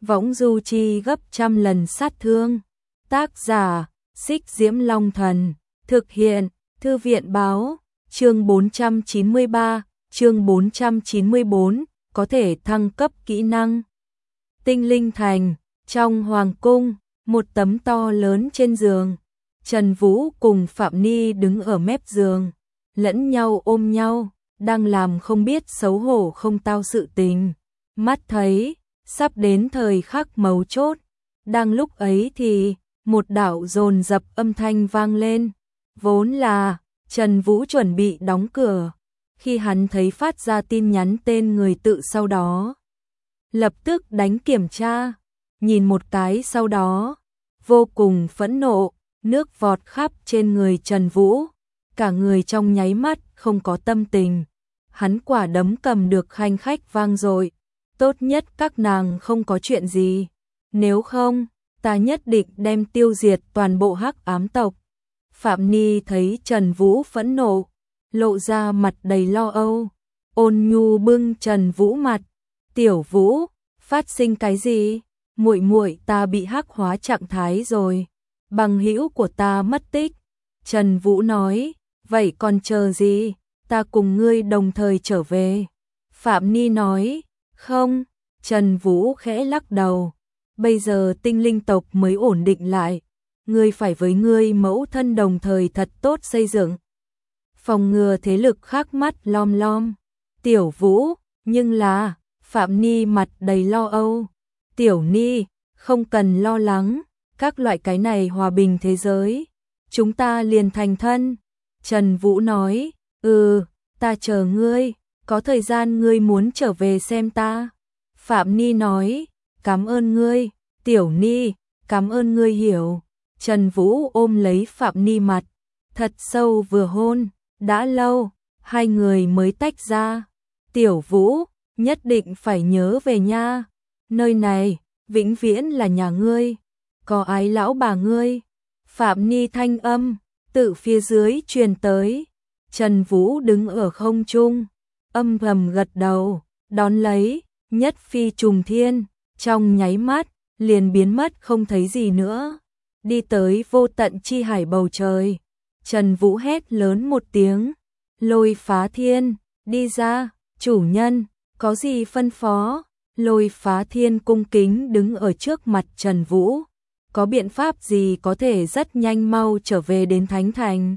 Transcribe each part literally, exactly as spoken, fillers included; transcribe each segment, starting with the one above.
võng du chi gấp trăm lần sát thương. Tác giả, Xích Diễm Long Thần, thực hiện, Thư viện Báo, chương bốn trăm chín mươi ba, chương bốn trăm chín mươi bốn, có thể thăng cấp kỹ năng. Tinh Linh Thành, trong Hoàng Cung, một tấm to lớn trên giường. Trần Vũ cùng Phạm Ni đứng ở mép giường, lẫn nhau ôm nhau, đang làm không biết xấu hổ không tao sự tình. Mắt thấy, sắp đến thời khắc mấu chốt. Đang lúc ấy thì, một đạo dồn dập âm thanh vang lên. Vốn là, Trần Vũ chuẩn bị đóng cửa. Khi hắn thấy phát ra tin nhắn tên người tự sau đó. Lập tức đánh kiểm tra, nhìn một cái sau đó. Vô cùng phẫn nộ, nước vọt khắp trên người Trần Vũ. Cả người trong nháy mắt không có tâm tình. Hắn quả đấm cầm được khanh khách vang dội. Tốt nhất các nàng không có chuyện gì. Nếu không, ta nhất định đem tiêu diệt toàn bộ hắc ám tộc. Phạm Ni thấy Trần Vũ phẫn nộ, lộ ra mặt đầy lo âu. Ôn nhu bưng Trần Vũ mặt. Tiểu Vũ, phát sinh cái gì? Muội muội ta bị hắc hóa trạng thái rồi. Bằng hữu của ta mất tích. Trần Vũ nói, vậy còn chờ gì? Ta cùng ngươi đồng thời trở về. Phạm Ni nói, không. Trần Vũ khẽ lắc đầu. Bây giờ tinh linh tộc mới ổn định lại. Ngươi phải với ngươi mẫu thân đồng thời thật tốt xây dựng. Phòng ngừa thế lực khác mắt lom lom. Tiểu Vũ, nhưng là, Phạm Ni mặt đầy lo âu. Tiểu Ni, không cần lo lắng, các loại cái này hòa bình thế giới. Chúng ta liền thành thân. Trần Vũ nói, ừ, ta chờ ngươi, có thời gian ngươi muốn trở về xem ta. Phạm Ni nói, cảm ơn ngươi, Tiểu Ni, cảm ơn ngươi hiểu. Trần Vũ ôm lấy Phạm Ni mặt, thật sâu vừa hôn, đã lâu, hai người mới tách ra. Tiểu Vũ, nhất định phải nhớ về nha, nơi này, vĩnh viễn là nhà ngươi, có ái lão bà ngươi. Phạm Ni thanh âm, từ phía dưới truyền tới. Trần Vũ đứng ở không trung, âm thầm gật đầu, đón lấy, nhất phi trùng thiên, trong nháy mắt, liền biến mất không thấy gì nữa. Đi tới vô tận chi hải bầu trời. Trần Vũ hét lớn một tiếng, Lôi Phá Thiên, đi ra, chủ nhân, có gì phân phó? Lôi Phá Thiên cung kính đứng ở trước mặt Trần Vũ. Có biện pháp gì có thể rất nhanh mau trở về đến Thánh Thành?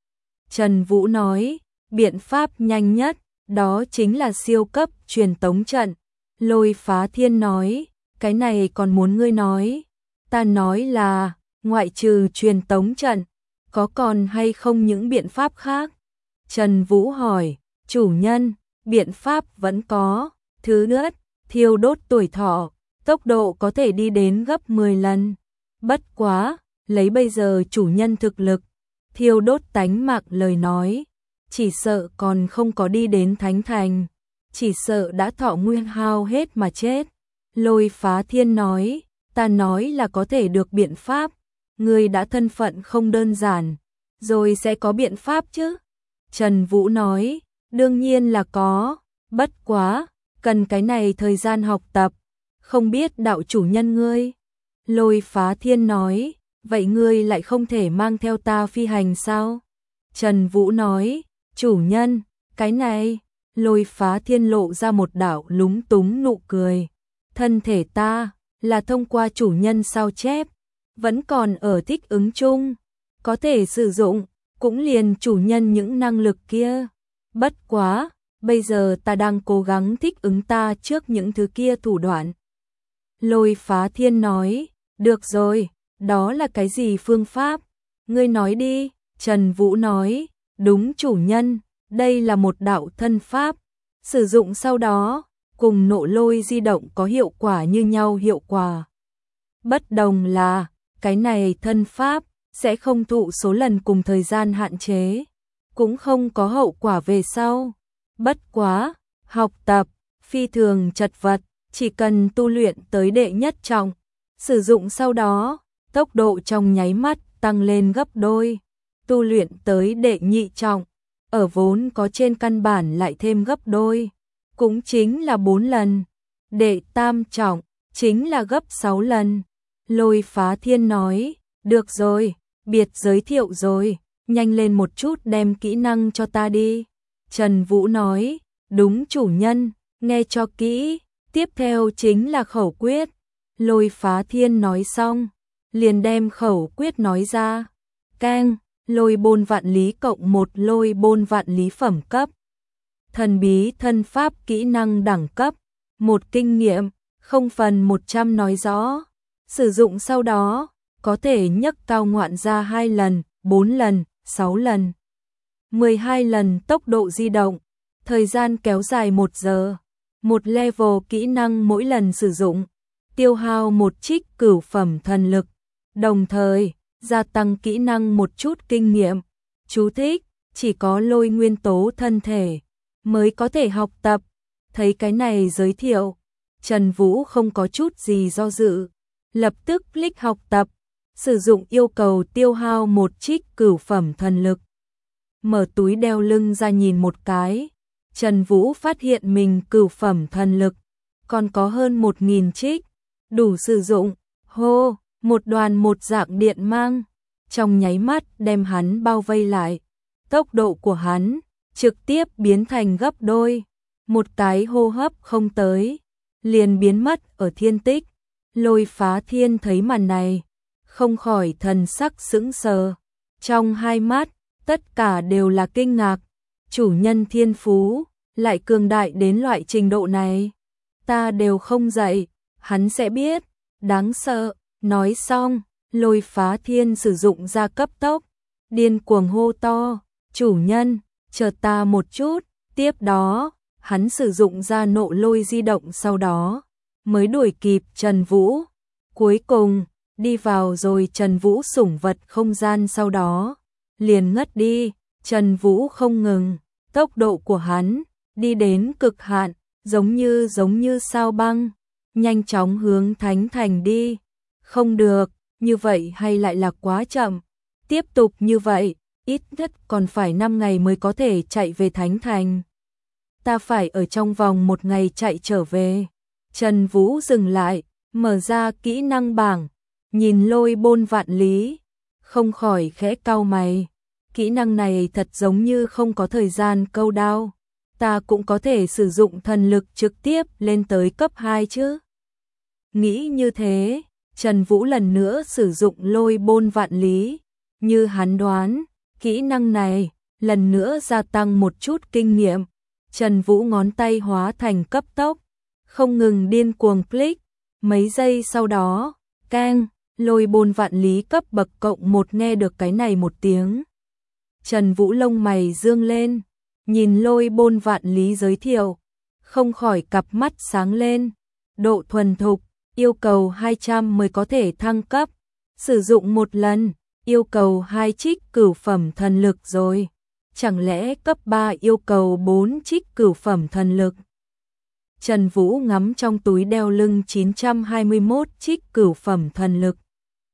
Trần Vũ nói, biện pháp nhanh nhất, đó chính là siêu cấp truyền tống trận. Lôi Phá Thiên nói, cái này còn muốn ngươi nói? Ta nói là, ngoại trừ truyền tống trận, có còn hay không những biện pháp khác? Trần Vũ hỏi, chủ nhân, biện pháp vẫn có. Thứ nhất, thiêu đốt tuổi thọ, tốc độ có thể đi đến gấp mười lần. Bất quá, lấy bây giờ chủ nhân thực lực, thiêu đốt tánh mạng lời nói, chỉ sợ còn không có đi đến Thánh Thành, chỉ sợ đã thọ nguyên hao hết mà chết. Lôi Phá Thiên nói, ta nói là có thể được biện pháp, ngươi đã thân phận không đơn giản, rồi sẽ có biện pháp chứ? Trần Vũ nói, đương nhiên là có, bất quá, cần cái này thời gian học tập, không biết đạo chủ nhân ngươi. Lôi Phá Thiên nói, vậy ngươi lại không thể mang theo ta phi hành sao? Trần Vũ nói, chủ nhân, cái này. Lôi Phá Thiên lộ ra một đạo lúng túng nụ cười. Thân thể ta, là thông qua chủ nhân sao chép, vẫn còn ở thích ứng chung, có thể sử dụng, cũng liền chủ nhân những năng lực kia. Bất quá, bây giờ ta đang cố gắng thích ứng ta trước những thứ kia thủ đoạn. Lôi Phá Thiên nói, được rồi, đó là cái gì phương pháp? Ngươi nói đi. Trần Vũ nói, đúng chủ nhân, đây là một đạo thân pháp, sử dụng sau đó, cùng nộ lôi di động có hiệu quả như nhau hiệu quả. Bất đồng là, cái này thân pháp, sẽ không thụ số lần cùng thời gian hạn chế, cũng không có hậu quả về sau. Bất quá, học tập, phi thường chật vật, chỉ cần tu luyện tới đệ nhất trọng, sử dụng sau đó, tốc độ trong nháy mắt tăng lên gấp đôi. Tu luyện tới đệ nhị trọng, ở vốn có trên căn bản lại thêm gấp đôi, cũng chính là bốn lần. Đệ tam trọng, chính là gấp sáu lần. Lôi Phá Thiên nói, được rồi, biệt giới thiệu rồi, nhanh lên một chút đem kỹ năng cho ta đi. Trần Vũ nói, đúng chủ nhân, nghe cho kỹ, tiếp theo chính là khẩu quyết. Lôi Phá Thiên nói xong, liền đem khẩu quyết nói ra. Keng, lôi bôn vạn lý cộng một lôi bôn vạn lý phẩm cấp. Thần bí thân pháp kỹ năng đẳng cấp, một kinh nghiệm, không phần một trăm nói rõ. Sử dụng sau đó, có thể nhấc cao ngoạn ra hai lần, bốn lần, sáu lần, mười hai lần tốc độ di động, thời gian kéo dài một giờ. Một level kỹ năng mỗi lần sử dụng, tiêu hao một trích cửu phẩm thần lực, đồng thời gia tăng kỹ năng một chút kinh nghiệm. Chú thích, chỉ có lôi nguyên tố thân thể mới có thể học tập. Thấy cái này giới thiệu, Trần Vũ không có chút gì do dự, lập tức click học tập. Sử dụng yêu cầu tiêu hao một trích cửu phẩm thần lực. Mở túi đeo lưng ra nhìn một cái, Trần Vũ phát hiện mình cửu phẩm thần lực còn có hơn một nghìn trích, đủ sử dụng. Hô, một đoàn một dạng điện mang, trong nháy mắt đem hắn bao vây lại. Tốc độ của hắn trực tiếp biến thành gấp đôi, một cái hô hấp không tới, liền biến mất ở thiên tích. Lôi Phá Thiên thấy màn này, không khỏi thần sắc sững sờ, trong hai mắt tất cả đều là kinh ngạc. Chủ nhân thiên phú lại cường đại đến loại trình độ này, ta đều không dạy, hắn sẽ biết, đáng sợ. Nói xong, Lôi Phá Thiên sử dụng ra cấp tốc, điên cuồng hô to, chủ nhân, chờ ta một chút. Tiếp đó, hắn sử dụng ra nộ lôi di động, sau đó mới đuổi kịp Trần Vũ. Cuối cùng, đi vào rồi Trần Vũ sủng vật không gian, sau đó liền ngất đi. Trần Vũ không ngừng, tốc độ của hắn đi đến cực hạn, giống như giống như sao băng, nhanh chóng hướng Thánh Thành đi. Không được, như vậy hay lại là quá chậm. Tiếp tục như vậy, ít nhất còn phải năm ngày mới có thể chạy về Thánh Thành. Ta phải ở trong vòng một ngày chạy trở về. Trần Vũ dừng lại, mở ra kỹ năng bảng, nhìn lôi bôn vạn lý, không khỏi khẽ cau mày. Kỹ năng này thật giống như không có thời gian câu đao. Ta cũng có thể sử dụng thần lực trực tiếp lên tới cấp hai chứ. Nghĩ như thế, Trần Vũ lần nữa sử dụng lôi bôn vạn lý. Như hắn đoán, kỹ năng này lần nữa gia tăng một chút kinh nghiệm. Trần Vũ ngón tay hóa thành cấp tốc, không ngừng điên cuồng click. Mấy giây sau đó, keng, lôi bôn vạn lý cấp bậc cộng một. Nghe được cái này một tiếng, Trần Vũ lông mày dương lên, nhìn lôi bôn vạn lý giới thiệu, không khỏi cặp mắt sáng lên. Độ thuần thục, yêu cầu hai trăm mới có thể thăng cấp, sử dụng một lần, yêu cầu hai trích cửu phẩm thần lực rồi. Chẳng lẽ cấp ba yêu cầu bốn trích cửu phẩm thần lực? Trần Vũ ngắm trong túi đeo lưng chín trăm hai mươi mốt trích cửu phẩm thần lực,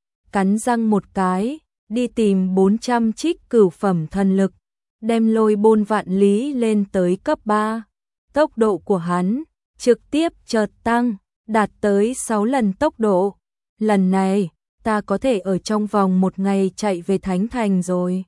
cắn răng một cái, đi tìm bốn trăm trích cửu phẩm thần lực, đem lôi bôn vạn lý lên tới cấp ba. Tốc độ của hắn trực tiếp chợt tăng, đạt tới sáu lần tốc độ. Lần này, ta có thể ở trong vòng một ngày chạy về Thánh Thành rồi.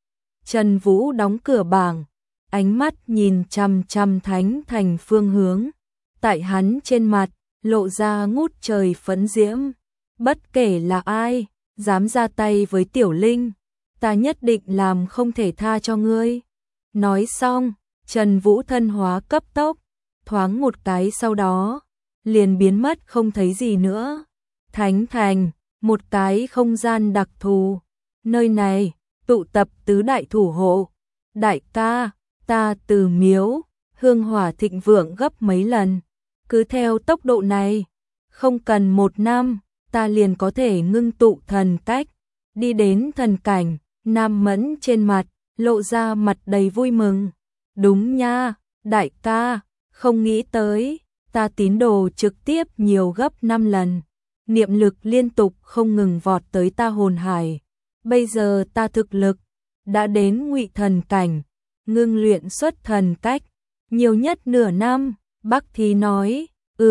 Trần Vũ đóng cửa bảng, ánh mắt nhìn chằm chằm Thánh Thành phương hướng. Tại hắn trên mặt, lộ ra ngút trời phấn diễm. Bất kể là ai, dám ra tay với Tiểu Linh, ta nhất định làm không thể tha cho ngươi. Nói xong, Trần Vũ thân hóa cấp tốc, thoáng một cái sau đó, liền biến mất không thấy gì nữa. Thánh Thành, một cái không gian đặc thù. Nơi này, tụ tập tứ đại thủ hộ. Đại ca, ta từ miếu, hương hỏa thịnh vượng gấp mấy lần. Cứ theo tốc độ này, không cần một năm, ta liền có thể ngưng tụ thần cách, đi đến thần cảnh. Nam Mẫn trên mặt, lộ ra mặt đầy vui mừng. Đúng nha, đại ca, không nghĩ tới, ta tín đồ trực tiếp nhiều gấp năm lần. Niệm lực liên tục không ngừng vọt tới ta hồn hải. Bây giờ ta thực lực đã đến ngụy thần cảnh, ngưng luyện xuất thần cách, nhiều nhất nửa năm. Bắc Thì nói, ừ,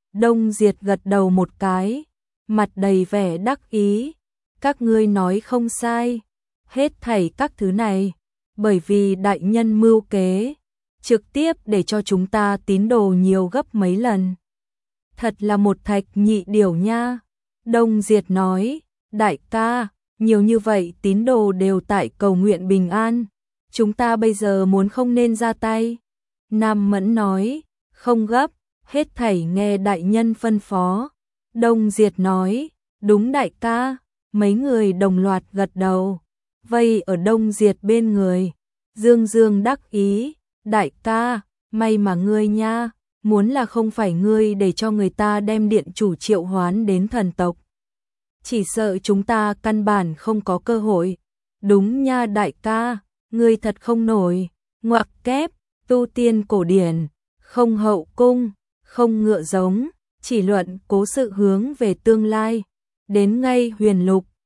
Đông Diệt gật đầu một cái, mặt đầy vẻ đắc ý. Các ngươi nói không sai, hết thảy các thứ này, bởi vì đại nhân mưu kế, trực tiếp để cho chúng ta tín đồ nhiều gấp mấy lần. Thật là một thạch nhị điểu nha. Đông Diệt nói, đại ca, nhiều như vậy tín đồ đều tại cầu nguyện bình an, chúng ta bây giờ muốn không nên ra tay. Nam Mẫn nói, không gấp, hết thảy nghe đại nhân phân phó. Đông Diệt nói, đúng đại ca. Mấy người đồng loạt gật đầu, vây ở Đông Diệt bên người. Dương Dương đắc ý, đại ca, may mà ngươi nha, muốn là không phải ngươi để cho người ta đem điện chủ triệu hoán đến thần tộc, chỉ sợ chúng ta căn bản không có cơ hội. Đúng nha đại ca, ngươi thật không nổi, ngoặc kép, tu tiên cổ điển, không hậu cung, không ngựa giống, chỉ luận cố sự hướng về tương lai, đến ngay huyền lục,